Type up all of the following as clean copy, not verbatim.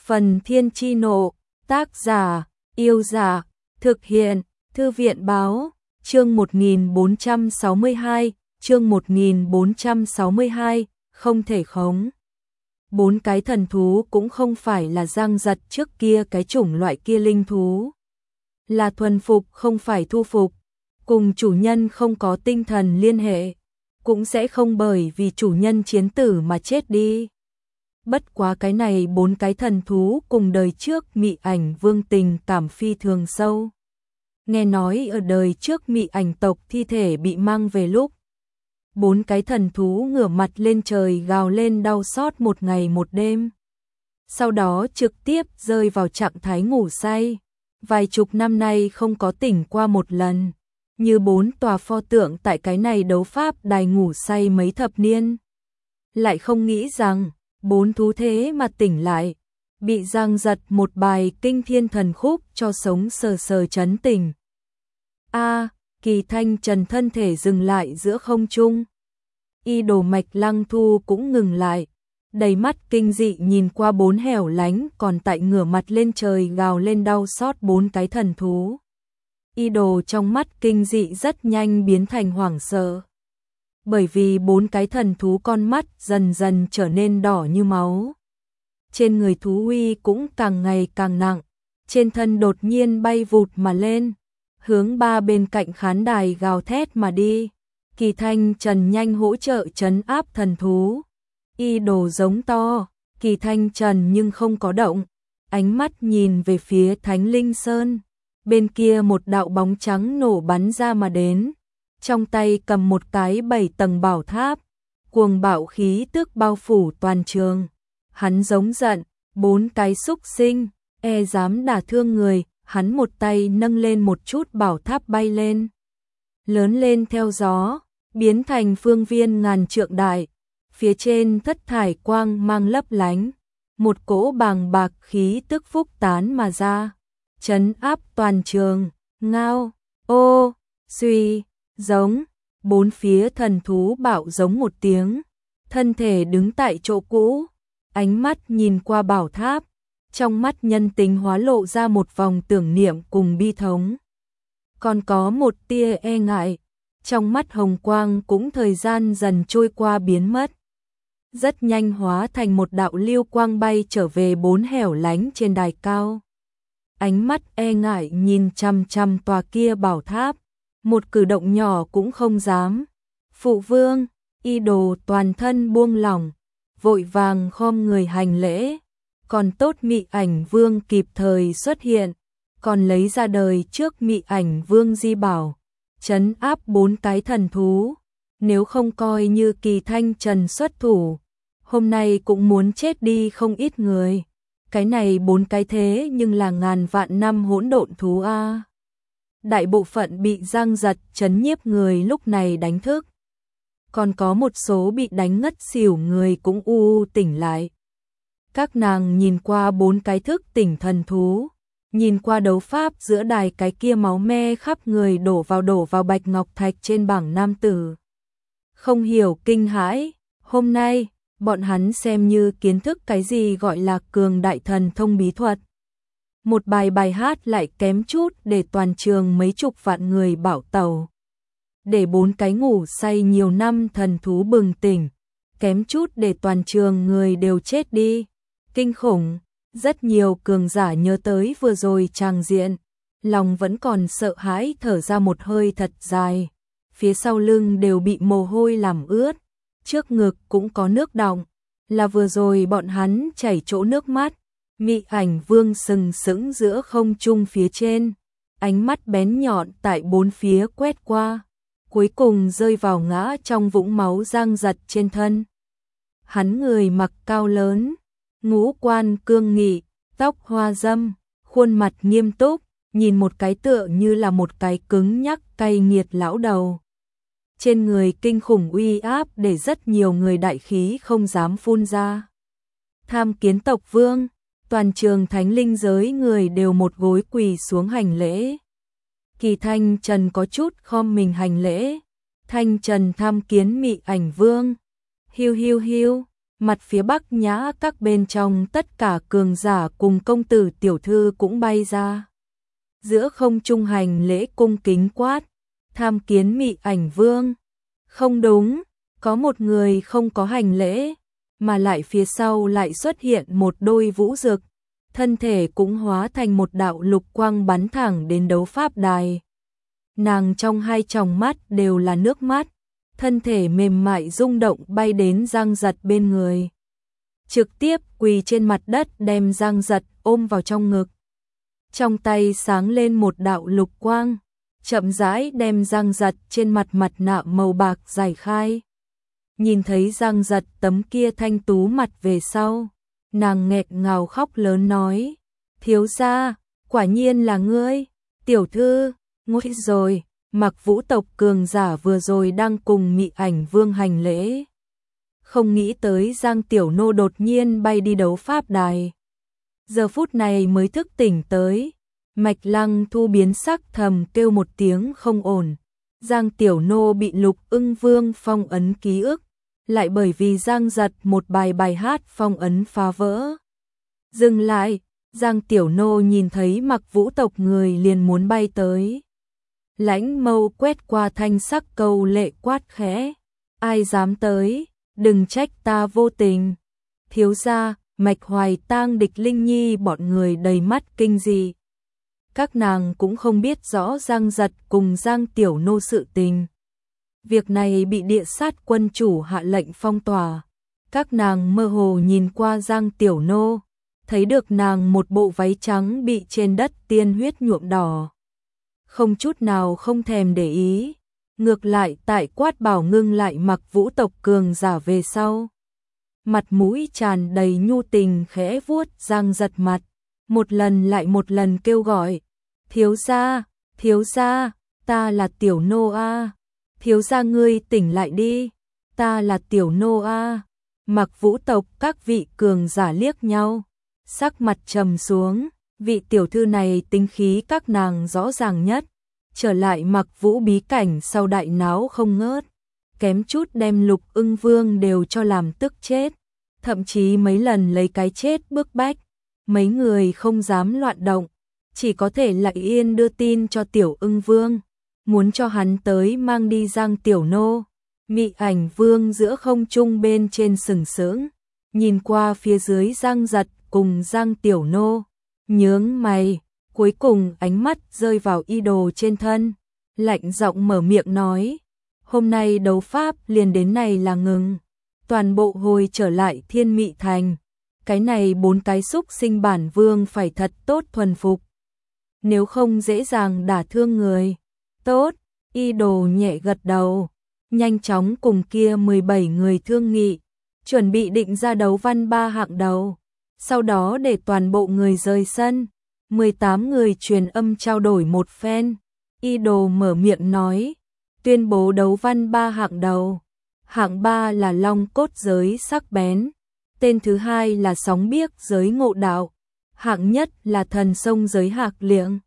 Phần Thiên Chi Nộ, tác giả, Yêu Giả, thực hiện, Thư viện Báo, chương 1462, chương 1462, không thể khống. 4 cái thần thú cũng không phải là Giang Giật trước kia cái chủng loại kia linh thú. Là thuần phục không phải thu phục, cùng chủ nhân không có tinh thần liên hệ, cũng sẽ không bởi vì chủ nhân chiến tử mà chết đi. Bất quá cái này 4 cái thần thú cùng đời trước Mị Ảnh Vương tình cảm phi thường sâu. Nghe nói ở đời trước Mị Ảnh tộc thi thể bị mang về lúc 4 cái thần thú ngửa mặt lên trời gào lên đau xót một ngày một đêm. Sau đó trực tiếp rơi vào trạng thái ngủ say. Vài chục năm nay không có tỉnh qua một lần. Như 4 tòa pho tượng tại cái này đấu pháp đài ngủ say mấy thập niên. Lại không nghĩ rằng 4 thú thế mà tỉnh lại. Bị Giang Giật một bài kinh thiên thần khúc cho sống sờ sờ chấn tỉnh. Kỳ Thanh Trần thân thể dừng lại giữa không trung. Y Đồ Mạch Lăng Thu cũng ngừng lại, đầy mắt kinh dị nhìn qua 4 hẻo lánh còn tại ngửa mặt lên trời gào lên đau xót 4 cái thần thú. Y Đồ trong mắt kinh dị rất nhanh biến thành hoảng sợ. Bởi vì 4 cái thần thú con mắt dần dần trở nên đỏ như máu. Trên người thú uy cũng càng ngày càng nặng, trên thân đột nhiên bay vụt mà lên, hướng 3 bên cạnh khán đài gào thét mà đi. Kỳ Thanh Trần nhanh hỗ trợ trấn áp thần thú. Y Đồ giống to, Kỳ Thanh Trần nhưng không có động, ánh mắt nhìn về phía Thánh Linh Sơn. Bên kia một đạo bóng trắng nổ bắn ra mà đến, trong tay cầm một cái 7 tầng bảo tháp, cuồng bạo khí tức bao phủ toàn trường. Hắn giống giận, 4 cái súc sinh, dám đả thương người, hắn một tay nâng lên một chút bảo tháp bay lên. Lớn lên theo gió, biến thành phương viên ngàn trượng đại, phía trên thất thải quang mang lấp lánh, một cỗ bàng bạc khí tức phúc tán mà ra, trấn áp toàn trường. Ngao, ô, suy, giống, 4 phía thần thú bạo giống một tiếng, thân thể đứng tại chỗ cũ, ánh mắt nhìn qua bảo tháp, trong mắt nhân tính hóa lộ ra một vòng tưởng niệm cùng bi thống. Còn có một tia e ngại, trong mắt hồng quang cũng thời gian dần trôi qua biến mất. Rất nhanh hóa thành một đạo lưu quang bay trở về 4 hẻo lánh trên đài cao. Ánh mắt e ngại nhìn chằm chằm tòa kia bảo tháp, một cử động nhỏ cũng không dám. Phụ vương, Y Đồ toàn thân buông lỏng, vội vàng khom người hành lễ. Còn tốt Mị Ảnh Vương kịp thời xuất hiện, còn lấy ra đời trước Mị Ảnh Vương di bảo, trấn áp 4 cái thần thú. Nếu không coi như Kỳ Thanh Trần xuất thủ, hôm nay cũng muốn chết đi không ít người. Cái này 4 cái thế nhưng là ngàn vạn năm hỗn độn thú a. Đại bộ phận bị Giang Giật trấn nhiếp người lúc này đánh thức. Còn có một số bị đánh ngất xỉu người cũng tỉnh lại. Các nàng nhìn qua 4 cái thức tỉnh thần thú, nhìn qua đấu pháp giữa đài cái kia máu me khắp người đổ vào bạch ngọc thạch trên bảng nam tử. Không hiểu kinh hãi, hôm nay, bọn hắn xem như kiến thức cái gì gọi là cường đại thần thông bí thuật. Một bài hát lại kém chút để toàn trường mấy chục vạn người bảo tẩu. Để 4 cái ngủ say nhiều năm thần thú bừng tỉnh, kém chút để toàn trường người đều chết đi. Kinh khủng, rất nhiều cường giả nhớ tới vừa rồi tràng diện, lòng vẫn còn sợ hãi thở ra một hơi thật dài, phía sau lưng đều bị mồ hôi làm ướt, trước ngực cũng có nước đọng, là vừa rồi bọn hắn chảy chỗ nước mắt. Mị Ảnh Vương sừng sững giữa không trung phía trên, ánh mắt bén nhọn tại 4 phía quét qua, cuối cùng rơi vào ngã trong vũng máu Giang Giật trên thân. Hắn người mặc cao lớn, ngũ quan cương nghị, tóc hoa dâm, khuôn mặt nghiêm túc, nhìn một cái tựa như là một cái cứng nhắc cay nghiệt lão đầu. Trên người kinh khủng uy áp để rất nhiều người đại khí không dám phun ra. Tham Kiến tộc vương, toàn trường thánh linh giới người đều một gối quỳ xuống hành lễ. Kỳ Thanh Trần có chút khom mình hành lễ. Thanh Trần tham kiến Mị Ảnh Vương. Hiu hiu hiu, Mặt phía Bắc Nhã các bên trong tất cả cường giả cùng công tử tiểu thư cũng bay ra. Giữa không trung hành lễ cung kính quát, tham kiến Mị Ảnh Vương. Không đúng, có một người không có hành lễ, mà lại phía sau lại xuất hiện một đôi vũ dực, thân thể cũng hóa thành một đạo lục quang bắn thẳng đến đấu pháp đài. Nàng trong hai tròng mắt đều là nước mắt, thân thể mềm mại rung động bay đến Giang Giật bên người. Trực tiếp quỳ trên mặt đất đem Giang Giật ôm vào trong ngực. Trong tay sáng lên một đạo lục quang, chậm rãi đem Giang Giật trên mặt nạ màu bạc giải khai. Nhìn thấy Giang Giật tấm kia thanh tú mặt về sau, nàng nghẹn ngào khóc lớn nói, thiếu gia, quả nhiên là ngươi, tiểu thư, nguy rồi, Mặc Vũ tộc cường giả vừa rồi đang cùng Mị Ảnh Vương hành lễ. Không nghĩ tới Giang Tiểu Nô đột nhiên bay đi đấu pháp đài. Giờ phút này mới thức tỉnh tới, Mạch Lăng Thu biến sắc thầm kêu một tiếng không ổn. Giang Tiểu Nô bị Lục Ưng Vương phong ấn ký ức, lại bởi vì Giang Giật một bài hát phong ấn phá vỡ. Dừng lại, Giang Tiểu Nô nhìn thấy Mặc Vũ tộc người liền muốn bay tới. Lãnh mâu quét qua thanh sắc câu lệ quát khẽ, ai dám tới, đừng trách ta vô tình. Thiếu gia, Mạch Hoài Tang Địch Linh Nhi bọn người đầy mắt kinh dị. Các nàng cũng không biết rõ Giang Giật cùng Giang Tiểu Nô sự tình. Việc này bị Địa Sát quân chủ hạ lệnh phong tỏa. Các nàng mơ hồ nhìn qua Giang Tiểu Nô, thấy được nàng một bộ váy trắng bị trên đất tiên huyết nhuộm đỏ. Không chút nào không thèm để ý, ngược lại tại quát bảo ngưng lại Mặc Vũ tộc cường giả về sau. Mặt mũi tràn đầy nhu tình khẽ vuốt Giang Giật mặt, một lần lại một lần kêu gọi, thiếu gia, ta là Tiểu Nô a, thiếu gia ngươi tỉnh lại đi, ta là Tiểu Nô a. Mặc Vũ tộc các vị cường giả liếc nhau, sắc mặt trầm xuống, vị tiểu thư này tính khí các nàng rõ ràng nhất, trở lại Mặc Vũ bí cảnh sau đại náo không ngớt, kém chút đem Lục Ưng Vương đều cho làm tức chết, thậm chí mấy lần lấy cái chết bức bách, mấy người không dám loạn động, chỉ có thể lại yên đưa tin cho Tiểu Ưng Vương, muốn cho hắn tới mang đi Giang Tiểu Nô. Mị Ảnh Vương giữa không trung bên trên sừng sững, nhìn qua phía dưới Giang Giật cùng Giang Tiểu Nô, nhướng mày, cuối cùng ánh mắt rơi vào y đồ trên thân, lạnh giọng mở miệng nói, hôm nay đấu pháp liền đến này là ngừng, toàn bộ hồi trở lại Thiên Mị Thành, cái này 4 cái xúc sinh bản vương phải thật tốt thuần phục, nếu không dễ dàng đả thương người. Tốt, y đồ nhẹ gật đầu, nhanh chóng cùng kia 17 người thương nghị, chuẩn bị định ra đấu văn 3 hạng đầu, sau đó để toàn bộ người rời sân, 18 người truyền âm trao đổi một phen, y đồ mở miệng nói, tuyên bố đấu văn 3 hạng đầu, hạng 3 là long cốt giới sắc bén, tên thứ hai là sóng biếc giới ngộ đạo, hạng nhất là thần sông giới hạc liệng.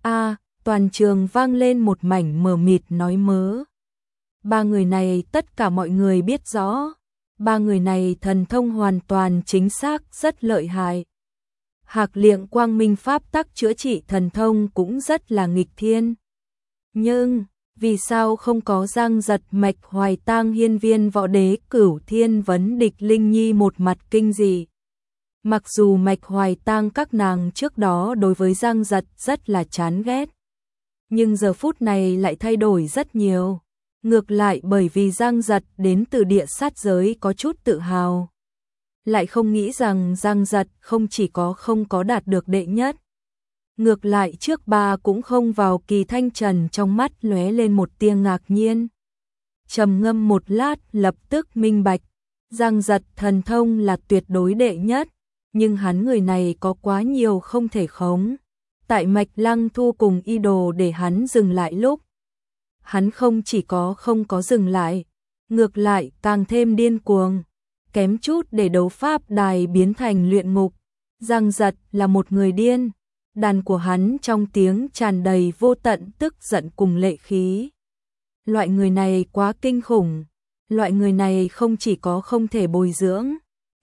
Toàn trường vang lên một mảnh mờ mịt nói mớ. 3 người này tất cả mọi người biết rõ, 3 người này thần thông hoàn toàn chính xác rất lợi hại. Hạc liệng quang minh pháp tắc chữa trị thần thông cũng rất là nghịch thiên. Nhưng, vì sao không có Giang Giật Mạch Hoài Tang Hiên Viên Võ Đế Cửu Thiên Vấn Địch Linh Nhi một mặt kinh dị. Mặc dù Mạch Hoài Tang các nàng trước đó đối với Giang Giật rất là chán ghét, nhưng giờ phút này lại thay đổi rất nhiều. Ngược lại bởi vì Giang Giật đến từ địa sát giới có chút tự hào. Lại không nghĩ rằng Giang Giật không chỉ không có đạt được đệ nhất. Ngược lại trước 3 cũng không vào Kỳ Thanh Trần trong mắt lóe lên một tia ngạc nhiên. Trầm ngâm một lát lập tức minh bạch. Giang Giật thần thông là tuyệt đối đệ nhất, nhưng hắn người này có quá nhiều không thể khống. Tại Mạch Lăng Thu cùng y đồ để hắn dừng lại lúc, hắn không chỉ không có dừng lại, ngược lại càng thêm điên cuồng, kém chút để đấu pháp đài biến thành luyện ngục. Giang Giật là một người điên, đàn của hắn trong tiếng tràn đầy vô tận tức giận cùng lệ khí. Loại người này quá kinh khủng, loại người này không chỉ không thể bồi dưỡng,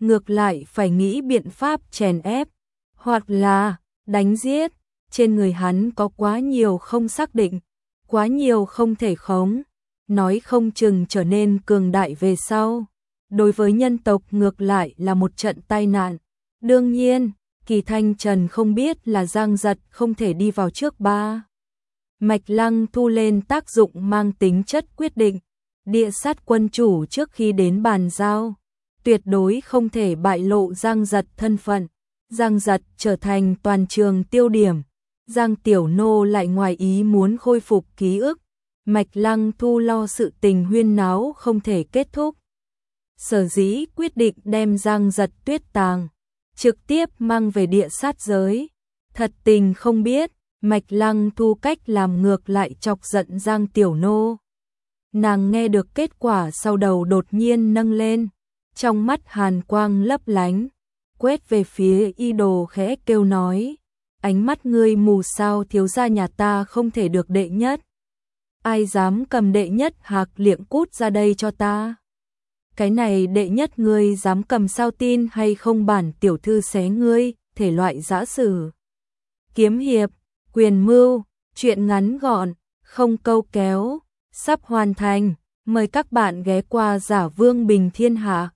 ngược lại phải nghĩ biện pháp chèn ép, hoặc là đánh giết. Trên người hắn có quá nhiều không xác định, quá nhiều không thể khống, nói không chừng trở nên cường đại về sau. Đối với nhân tộc ngược lại là một trận tai nạn. Đương nhiên, Kỳ Thanh Trần không biết là Giang Giật không thể đi vào trước ba. Mạch Lăng Thu lên tác dụng mang tính chất quyết định. Địa sát quân chủ trước khi đến bàn giao, tuyệt đối không thể bại lộ Giang Giật thân phận. Giang Giật trở thành toàn trường tiêu điểm. Giang Tiểu Nô lại ngoài ý muốn khôi phục ký ức. Mạch Lăng Thu lo sự tình huyên náo không thể kết thúc. Sở dĩ quyết định đem Giang Giật tuyết tàng, trực tiếp mang về địa sát giới. Thật tình không biết, Mạch Lăng Thu cách làm ngược lại chọc giận Giang Tiểu Nô. Nàng nghe được kết quả sau đầu đột nhiên nâng lên, trong mắt hàn quang lấp lánh, quét về phía y đồ khẽ kêu nói, ánh mắt ngươi mù sao, thiếu gia nhà ta không thể được đệ nhất. Ai dám cầm đệ nhất hạc liệng cút ra đây cho ta. Cái này đệ nhất ngươi dám cầm sao, tin hay không bản tiểu thư xé ngươi. Thể loại dã sử, kiếm hiệp, quyền mưu, truyện ngắn gọn, không câu kéo, sắp hoàn thành. Mời các bạn ghé qua Giả Vương Bình Thiên Hạ.